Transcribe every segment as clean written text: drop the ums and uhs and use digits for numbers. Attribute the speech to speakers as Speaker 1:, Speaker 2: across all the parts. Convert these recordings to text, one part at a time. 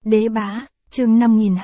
Speaker 1: Đế bá, chương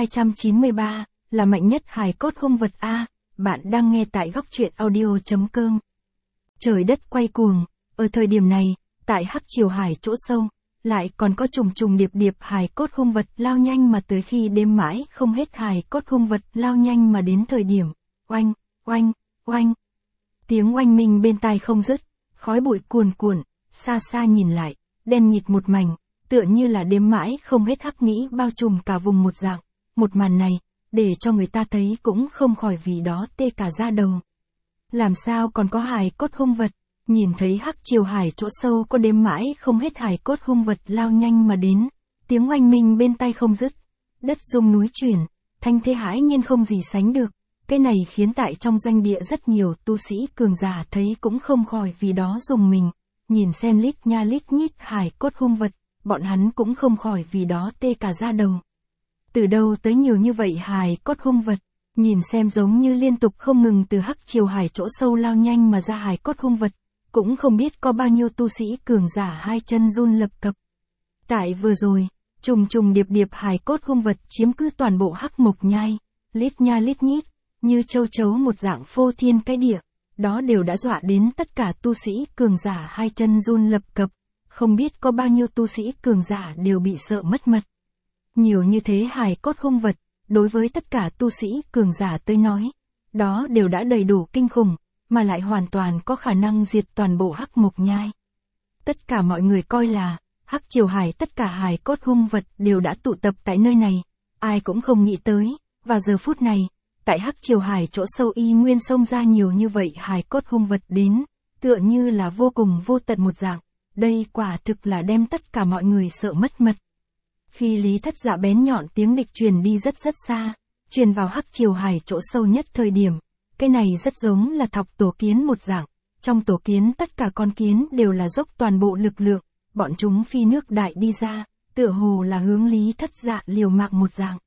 Speaker 1: 5293, là mạnh nhất hài cốt hung vật A, bạn đang nghe tại góc truyện audio.com. Trời đất quay cuồng, ở thời điểm này, tại Hắc Triều Hải chỗ sâu, lại còn có trùng trùng điệp điệp hài cốt hung vật lao nhanh mà tới khi đêm mãi không hết hài cốt hung vật lao nhanh mà đến thời điểm, oanh, oanh, oanh. Tiếng oanh minh bên tai không dứt, khói bụi cuồn cuộn, xa xa nhìn lại, đen nghịt một mảnh, tựa như là đêm mãi không hết hắc nghĩ bao trùm cả vùng một dạng. Một màn này, để cho người ta thấy cũng không khỏi vì đó tê cả da đầu. Làm sao còn có hài cốt hung vật, nhìn thấy Hắc Triều Hải chỗ sâu có đêm mãi không hết hài cốt hung vật lao nhanh mà đến, tiếng oanh minh bên tai không dứt, đất rung núi chuyển, thanh thế hãi nhiên không gì sánh được. Cái này khiến tại trong doanh địa rất nhiều tu sĩ cường giả thấy cũng không khỏi vì đó rùng mình, nhìn xem lít nha lít nhít hài cốt hung vật, bọn hắn cũng không khỏi vì đó tê cả da đầu. Từ đâu tới nhiều như vậy hài cốt hung vật, nhìn xem giống như liên tục không ngừng từ Hắc Triều Hải chỗ sâu lao nhanh mà ra hài cốt hung vật, cũng không biết có bao nhiêu tu sĩ cường giả hai chân run lập cập. Tại vừa rồi, trùng trùng điệp điệp hài cốt hung vật chiếm cứ toàn bộ Hắc Mộc Nhai, lít nha lít nhít, như châu chấu một dạng phô thiên cái địa, đó đều đã dọa đến tất cả tu sĩ cường giả hai chân run lập cập, không biết có bao nhiêu tu sĩ cường giả đều bị sợ mất mật. Nhiều như thế hài cốt hung vật, đối với tất cả tu sĩ cường giả tới nói, đó đều đã đầy đủ kinh khủng, mà lại hoàn toàn có khả năng diệt toàn bộ Hắc Mộc Nhai. Tất cả mọi người coi là, Hắc Triều Hải tất cả hài cốt hung vật đều đã tụ tập tại nơi này, ai cũng không nghĩ tới, và giờ phút này, tại Hắc Triều Hải chỗ sâu y nguyên xông ra nhiều như vậy hài cốt hung vật đến, tựa như là vô cùng vô tận một dạng, đây quả thực là đem tất cả mọi người sợ mất mật. Khi Lý Thất Dạ bén nhọn tiếng địch truyền đi rất rất xa, truyền vào Hắc Triều Hải chỗ sâu nhất thời điểm, cái này rất giống là thọc tổ kiến một dạng, trong tổ kiến tất cả con kiến đều là dốc toàn bộ lực lượng, bọn chúng phi nước đại đi ra, tựa hồ là hướng Lý Thất Dạ liều mạng một dạng.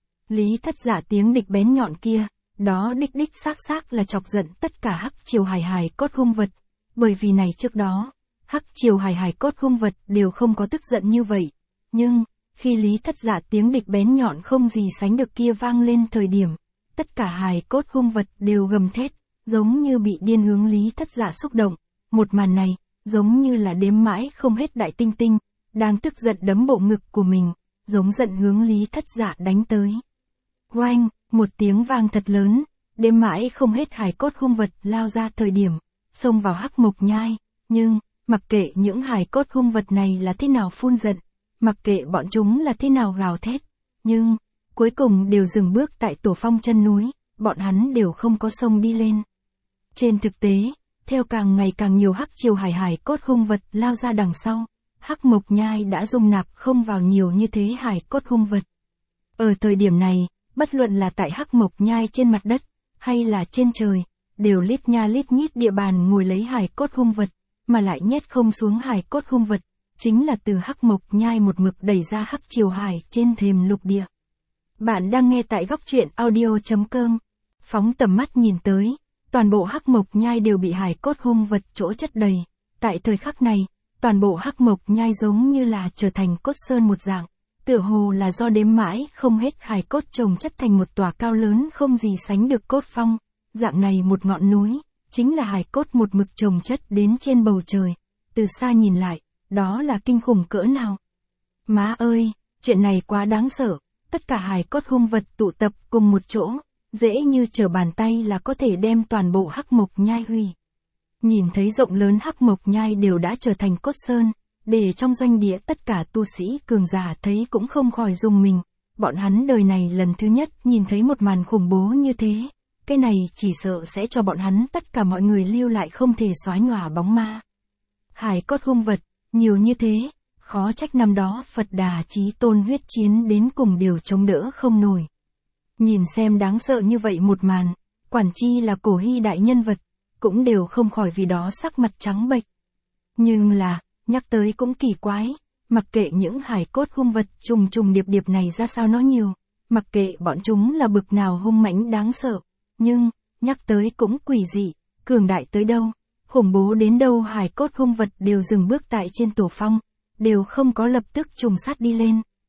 Speaker 1: Lý Thất Dạ tiếng địch bén nhọn kia, đó đích đích xác là chọc giận tất cả Hắc Triều Hải hài cốt hung vật, bởi vì này trước đó, Hắc Triều Hải hài cốt hung vật đều không có tức giận như vậy, nhưng khi Lý Thất Dạ tiếng địch bén nhọn không gì sánh được kia vang lên thời điểm, tất cả hài cốt hung vật đều gầm thét, giống như bị điên hướng Lý Thất Dạ xúc động. Một màn này, giống như là đếm mãi không hết đại tinh tinh, đang tức giận đấm bộ ngực của mình, giống giận hướng Lý Thất Dạ đánh tới. Oanh, một tiếng vang thật lớn, đếm mãi không hết hài cốt hung vật lao ra thời điểm, xông vào Hắc Mộc Nhai, nhưng, mặc kệ những hài cốt hung vật này là thế nào phun giận, mặc kệ bọn chúng là thế nào gào thét, nhưng, cuối cùng đều dừng bước tại tổ phong chân núi, bọn hắn đều không có xông đi lên. Trên thực tế, theo càng ngày càng nhiều Hắc Triều Hải hài cốt hung vật lao ra đằng sau, Hắc Mộc Nhai đã dung nạp không vào nhiều như thế hài cốt hung vật. Ở thời điểm này, bất luận là tại Hắc Mộc Nhai trên mặt đất, hay là trên trời, đều lít nha lít nhít địa bàn ngồi lấy hài cốt hung vật, mà lại nhét không xuống hài cốt hung vật, chính là từ Hắc Mộc Nhai một mực đẩy ra Hắc Triều Hải trên thềm lục địa. Bạn đang nghe tại góc truyện audio.com, phóng tầm mắt nhìn tới, toàn bộ Hắc Mộc Nhai đều bị hài cốt hung vật chỗ chất đầy, tại thời khắc này, toàn bộ Hắc Mộc Nhai giống như là trở thành cốt sơn một dạng, tựa hồ là do đếm mãi không hết hài cốt chồng chất thành một tòa cao lớn không gì sánh được cốt phong, dạng này một ngọn núi, chính là hài cốt một mực chồng chất đến trên bầu trời, từ xa nhìn lại, đó là kinh khủng cỡ nào. Má ơi, chuyện này quá đáng sợ, tất cả hài cốt hung vật tụ tập cùng một chỗ, dễ như trở bàn tay là có thể đem toàn bộ Hắc Mộc Nhai hủy. Nhìn thấy rộng lớn Hắc Mộc Nhai đều đã trở thành cốt sơn, để trong doanh địa tất cả tu sĩ cường giả thấy cũng không khỏi rùng mình, bọn hắn đời này lần thứ nhất nhìn thấy một màn khủng bố như thế, cái này chỉ sợ sẽ cho bọn hắn tất cả mọi người lưu lại không thể xóa nhòa bóng ma. Hài cốt hung vật, nhiều như thế, khó trách năm đó Phật Đà Chí Tôn huyết chiến đến cùng đều chống đỡ không nổi. Nhìn xem đáng sợ như vậy một màn, quản chi là cổ hy đại nhân vật, cũng đều không khỏi vì đó sắc mặt trắng bệch. Nhưng là, nhắc tới cũng kỳ quái, mặc kệ những hài cốt hung vật trùng trùng điệp điệp này ra sao nó nhiều, mặc kệ bọn chúng là bực nào hung mãnh đáng sợ, nhưng, nhắc tới cũng quỷ dị, cường đại tới đâu, khủng bố đến đâu hài cốt hung vật đều dừng bước tại trên tổ phong, đều không có lập tức trùng sát đi lên.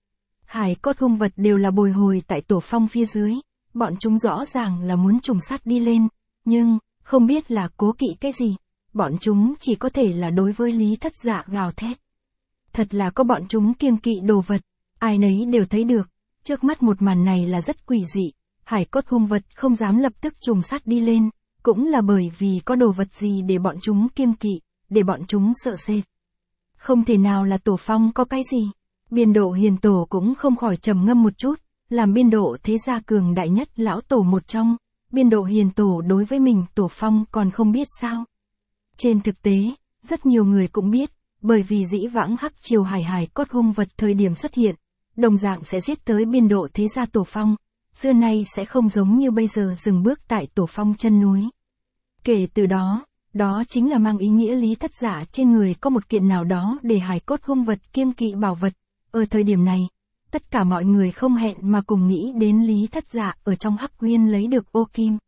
Speaker 1: hài cốt hung vật đều là bồi hồi tại tổ phong phía dưới, bọn chúng rõ ràng là muốn trùng sát đi lên, nhưng, không biết là cố kỵ cái gì, bọn chúng chỉ có thể là đối với Lý Thất Dạ gào thét. Thật là có bọn chúng kiêng kỵ đồ vật, ai nấy đều thấy được, trước mắt một màn này là rất quỷ dị, hài cốt hung vật không dám lập tức trùng sát đi lên, cũng là bởi vì có đồ vật gì để bọn chúng kiêng kỵ, để bọn chúng sợ sệt. Không thể nào là tổ phong có cái gì. Biên độ hiền tổ cũng không khỏi trầm ngâm một chút, làm biên độ thế gia cường đại nhất lão tổ một trong, biên độ hiền tổ đối với mình tổ phong còn không biết sao. Trên thực tế, rất nhiều người cũng biết, bởi vì dĩ vãng hắc triều hài cốt hung vật thời điểm xuất hiện, đồng dạng sẽ giết tới biên độ thế gia tổ phong, xưa nay sẽ không giống như bây giờ dừng bước tại tổ phong chân núi. Kể từ đó, đó chính là mang ý nghĩa Lý Thất Dạ trên người có một kiện nào đó để hài cốt hung vật kiêng kỵ bảo vật. Ở thời điểm này, tất cả mọi người không hẹn mà cùng nghĩ đến Lý Thất Dạ ở trong Hắc Nguyên lấy được ô kim.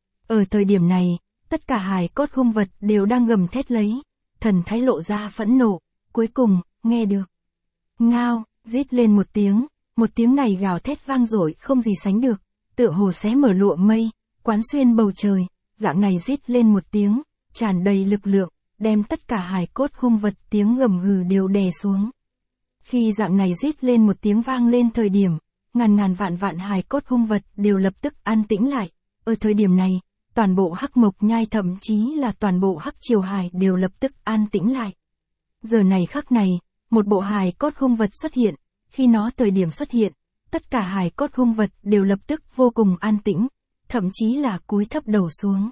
Speaker 1: Ở thời điểm này, tất cả hài cốt hung vật đều đang gầm thét lấy, thần thái lộ ra phẫn nộ, cuối cùng, nghe được. Ngao, rít lên một tiếng này gào thét vang dội không gì sánh được, tựa hồ xé mở lụa mây, quán xuyên bầu trời, dạng này rít lên một tiếng, tràn đầy lực lượng, đem tất cả hài cốt hung vật tiếng gầm gừ đều đè xuống. Khi dạng này rít lên một tiếng vang lên thời điểm, ngàn vạn hài cốt hung vật đều lập tức an tĩnh lại. Ở thời điểm này, toàn bộ Hắc Mộc Nhai thậm chí là toàn bộ Hắc Triều Hải đều lập tức an tĩnh lại. Giờ này khắc này, một bộ hài cốt hung vật xuất hiện, khi nó thời điểm xuất hiện, tất cả hài cốt hung vật đều lập tức vô cùng an tĩnh, thậm chí là cúi thấp đầu xuống.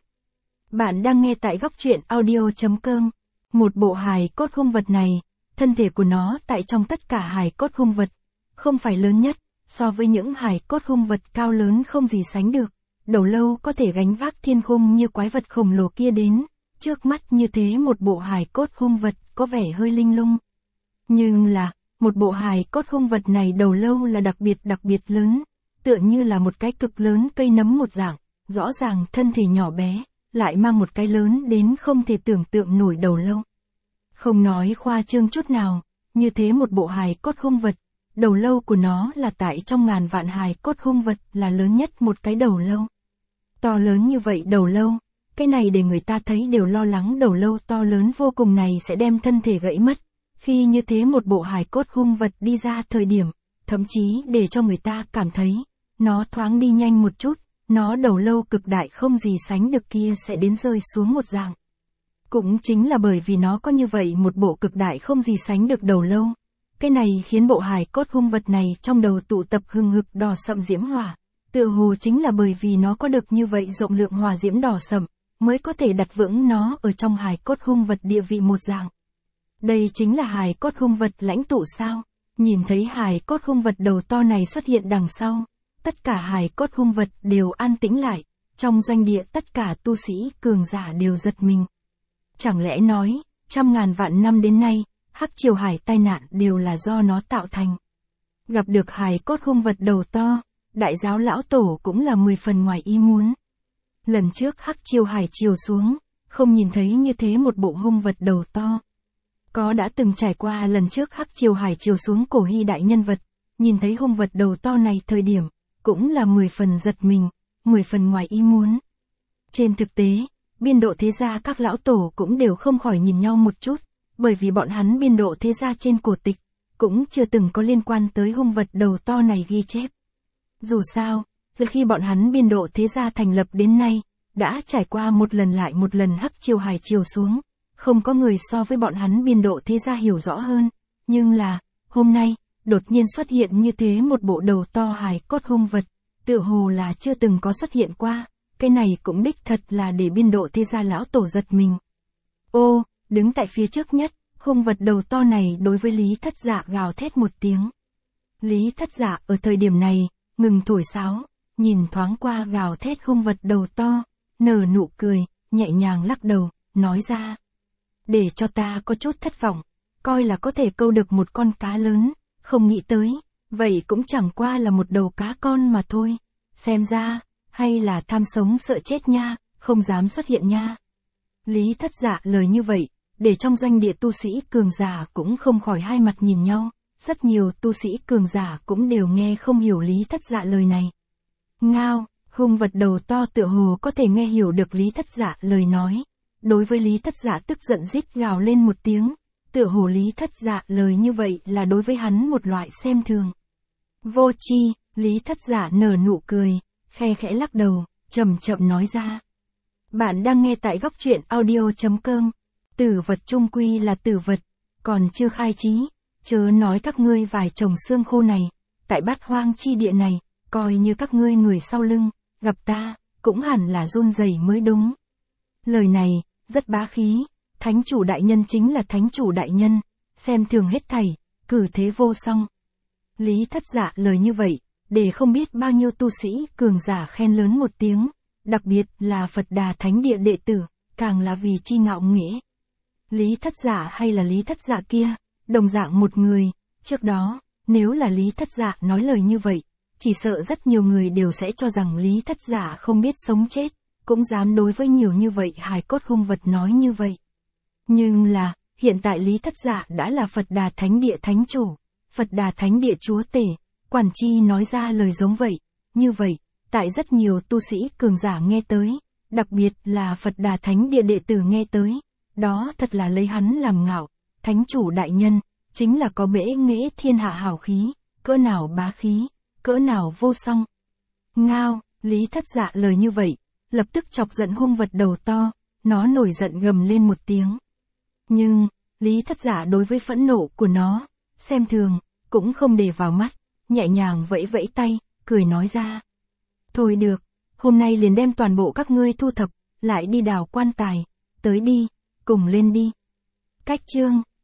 Speaker 1: Bạn đang nghe tại Góc Truyện Audio.com. Một bộ hài cốt hung vật này, thân thể của nó tại trong tất cả hài cốt hung vật, không phải lớn nhất, so với những hài cốt hung vật cao lớn không gì sánh được, đầu lâu có thể gánh vác thiên khung như quái vật khổng lồ kia đến, trước mắt như thế một bộ hài cốt hung vật có vẻ hơi linh lung. Nhưng là, một bộ hài cốt hung vật này đầu lâu là đặc biệt lớn, tựa như là một cái cực lớn cây nấm một dạng, rõ ràng thân thể nhỏ bé, lại mang một cái lớn đến không thể tưởng tượng nổi đầu lâu. Không nói khoa trương chút nào, như thế một bộ hài cốt hung vật, đầu lâu của nó là tại trong ngàn vạn hài cốt hung vật là lớn nhất một cái đầu lâu. To lớn như vậy đầu lâu, cái này để người ta thấy đều lo lắng đầu lâu to lớn vô cùng này sẽ đem thân thể gãy mất. Khi như thế một bộ hài cốt hung vật đi ra thời điểm, thậm chí để cho người ta cảm thấy, nó thoáng đi nhanh một chút, nó đầu lâu cực đại không gì sánh được kia sẽ đến rơi xuống một dạng. Cũng chính là bởi vì nó có như vậy một bộ cực đại không gì sánh được đầu lâu. Cái này khiến bộ hài cốt hung vật này trong đầu tụ tập hừng hực đỏ sậm diễm hỏa. Tựa hồ chính là bởi vì nó có được như vậy rộng lượng hỏa diễm đỏ sậm, mới có thể đặt vững nó ở trong hài cốt hung vật địa vị một dạng. Đây chính là hài cốt hung vật lãnh tụ sao? Nhìn thấy hài cốt hung vật đầu to này xuất hiện đằng sau, tất cả hài cốt hung vật đều an tĩnh lại, trong doanh địa tất cả tu sĩ cường giả đều giật mình. Chẳng lẽ nói, trăm ngàn vạn năm đến nay, Hắc Triều Hải tai nạn đều là do nó tạo thành. Gặp được hài cốt hung vật đầu to, đại giáo lão tổ cũng là 10 phần ngoài ý muốn. Lần trước Hắc Triều Hải chiều xuống, không nhìn thấy như thế một bộ hung vật đầu to. Có đã từng trải qua lần trước Hắc Triều Hải chiều xuống cổ hy đại nhân vật, nhìn thấy hung vật đầu to này thời điểm, cũng là 10 phần giật mình, 10 phần ngoài ý muốn. Trên thực tế, biên độ thế gia các lão tổ cũng đều không khỏi nhìn nhau một chút, bởi vì bọn hắn biên độ thế gia trên cổ tịch, cũng chưa từng có liên quan tới hung vật đầu to này ghi chép. Dù sao, từ khi bọn hắn biên độ thế gia thành lập đến nay, đã trải qua một lần lại một lần Hắc Triều Hải chiều xuống, không có người so với bọn hắn biên độ thế gia hiểu rõ hơn, nhưng là, hôm nay, đột nhiên xuất hiện như thế một bộ đầu to hài cốt hung vật, tựa hồ là chưa từng có xuất hiện qua, cái này cũng đích thật là để biên độ thế gia lão tổ giật mình. Ô, đứng tại phía trước nhất, hung vật đầu to này đối với Lý Thất Dạ gào thét một tiếng. Lý Thất Dạ ở thời điểm này, ngừng thổi sáo, nhìn thoáng qua gào thét hung vật đầu to, nở nụ cười, nhẹ nhàng lắc đầu, nói ra. Để cho ta có chút thất vọng, coi là có thể câu được một con cá lớn, không nghĩ tới, vậy cũng chẳng qua là một đầu cá con mà thôi. Xem ra, hay là tham sống sợ chết nha, không dám xuất hiện nha. Lý Thất Dạ lời như vậy, để trong doanh địa tu sĩ cường giả cũng không khỏi hai mặt nhìn nhau, rất nhiều tu sĩ cường giả cũng đều nghe không hiểu Lý Thất Dạ lời này. Ngao, hung vật đầu to tựa hồ có thể nghe hiểu được Lý Thất Dạ lời nói. Đối với Lý Thất Dạ tức giận rít gào lên một tiếng, tựa hồ Lý Thất Dạ lời như vậy là đối với hắn một loại xem thường. Vô tri, Lý Thất Dạ nở nụ cười, khe khẽ lắc đầu, chậm chậm nói ra. Bạn đang nghe tại góc truyện audio.com. Tử vật chung quy là tử vật, còn chưa khai trí, chớ nói các ngươi vài chồng xương khô này, tại bát hoang chi địa này, coi như các ngươi người sau lưng, gặp ta, cũng hẳn là run rẩy mới đúng. Lời này, rất bá khí, thánh chủ đại nhân chính là thánh chủ đại nhân, xem thường hết thảy, cử thế vô song. Lý Thất Dạ lời như vậy, để không biết bao nhiêu tu sĩ cường giả khen lớn một tiếng, đặc biệt là Phật Đà Thánh Địa đệ tử, càng là vì chi ngạo nghễ. Lý Thất Dạ hay là Lý Thất Dạ kia, đồng dạng một người, trước đó, nếu là Lý Thất Dạ nói lời như vậy, chỉ sợ rất nhiều người đều sẽ cho rằng Lý Thất Dạ không biết sống chết, cũng dám đối với nhiều như vậy hài cốt hung vật nói như vậy. Nhưng là, hiện tại Lý Thất Dạ đã là Phật Đà Thánh Địa Thánh Chủ, Phật Đà Thánh Địa Chúa Tể, Quản Chi nói ra lời giống vậy, như vậy, tại rất nhiều tu sĩ cường giả nghe tới, đặc biệt là Phật Đà Thánh Địa đệ tử nghe tới, đó thật là lấy hắn làm ngạo, Thánh Chủ đại nhân, chính là có bẽ nghễ thiên hạ hào khí, cỡ nào bá khí, cỡ nào vô song. Ngao, Lý Thất Dạ lời như vậy, lập tức chọc giận hung vật đầu to, nó nổi giận gầm lên một tiếng. Nhưng, Lý Thất Dạ đối với phẫn nộ của nó, xem thường, cũng không để vào mắt, nhẹ nhàng vẫy vẫy tay, cười nói ra. Thôi được, hôm nay liền đem toàn bộ các ngươi thu thập, lại đi đào quan tài, tới đi, cùng lên đi. Cách chương